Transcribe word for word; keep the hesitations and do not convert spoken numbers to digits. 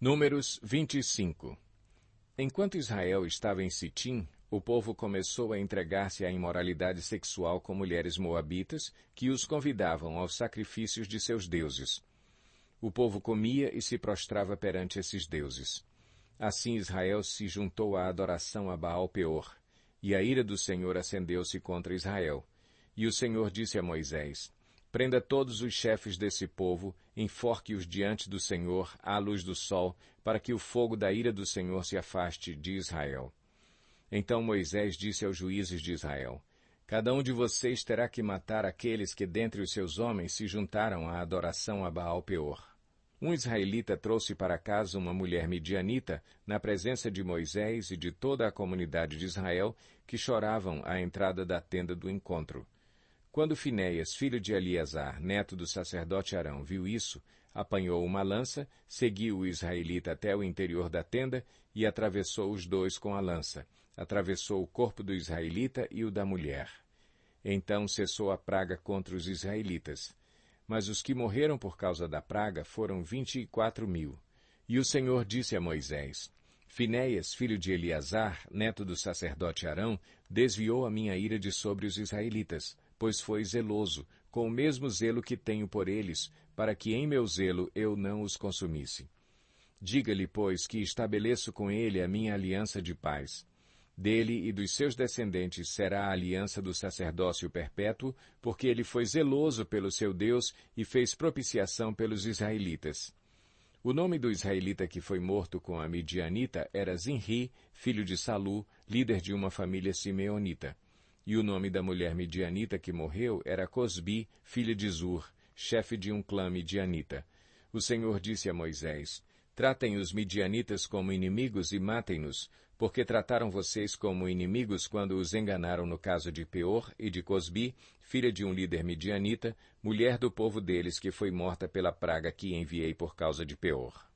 Números vinte e cinco. Enquanto Israel estava em Sitim, o povo começou a entregar-se à imoralidade sexual com mulheres moabitas, que os convidavam aos sacrifícios de seus deuses. O povo comia e se prostrava perante esses deuses. Assim Israel se juntou à adoração a Baal-Peor, e a ira do Senhor acendeu-se contra Israel. E o Senhor disse a Moisés: Prenda todos os chefes desse povo, enforque-os diante do Senhor, à luz do sol, para que o fogo da ira do Senhor se afaste de Israel. Então Moisés disse aos juízes de Israel: Cada um de vocês terá que matar aqueles que dentre os seus homens se juntaram à adoração a Baal-Peor. Um israelita trouxe para casa uma mulher midianita, na presença de Moisés e de toda a comunidade de Israel, que choravam à entrada da tenda do encontro. Quando Finéias, filho de Eleazar, neto do sacerdote Arão, viu isso, apanhou uma lança, seguiu o israelita até o interior da tenda e atravessou os dois com a lança. Atravessou o corpo do israelita e o da mulher. Então cessou a praga contra os israelitas. Mas os que morreram por causa da praga foram vinte e quatro mil. E o Senhor disse a Moisés: Finéias, filho de Eleazar, neto do sacerdote Arão, desviou a minha ira de sobre os israelitas, pois foi zeloso, com o mesmo zelo que tenho por eles, para que em meu zelo eu não os consumisse. Diga-lhe, pois, que estabeleço com ele a minha aliança de paz. Dele e dos seus descendentes será a aliança do sacerdócio perpétuo, porque ele foi zeloso pelo seu Deus e fez propiciação pelos israelitas. O nome do israelita que foi morto com a midianita era Zinri, filho de Salu, líder de uma família simeonita. E o nome da mulher midianita que morreu era Cosbi, filha de Zur, chefe de um clã midianita. O Senhor disse a Moisés: Tratem os midianitas como inimigos e matem-nos, porque trataram vocês como inimigos quando os enganaram no caso de Peor e de Cosbi, filha de um líder midianita, mulher do povo deles que foi morta pela praga que enviei por causa de Peor.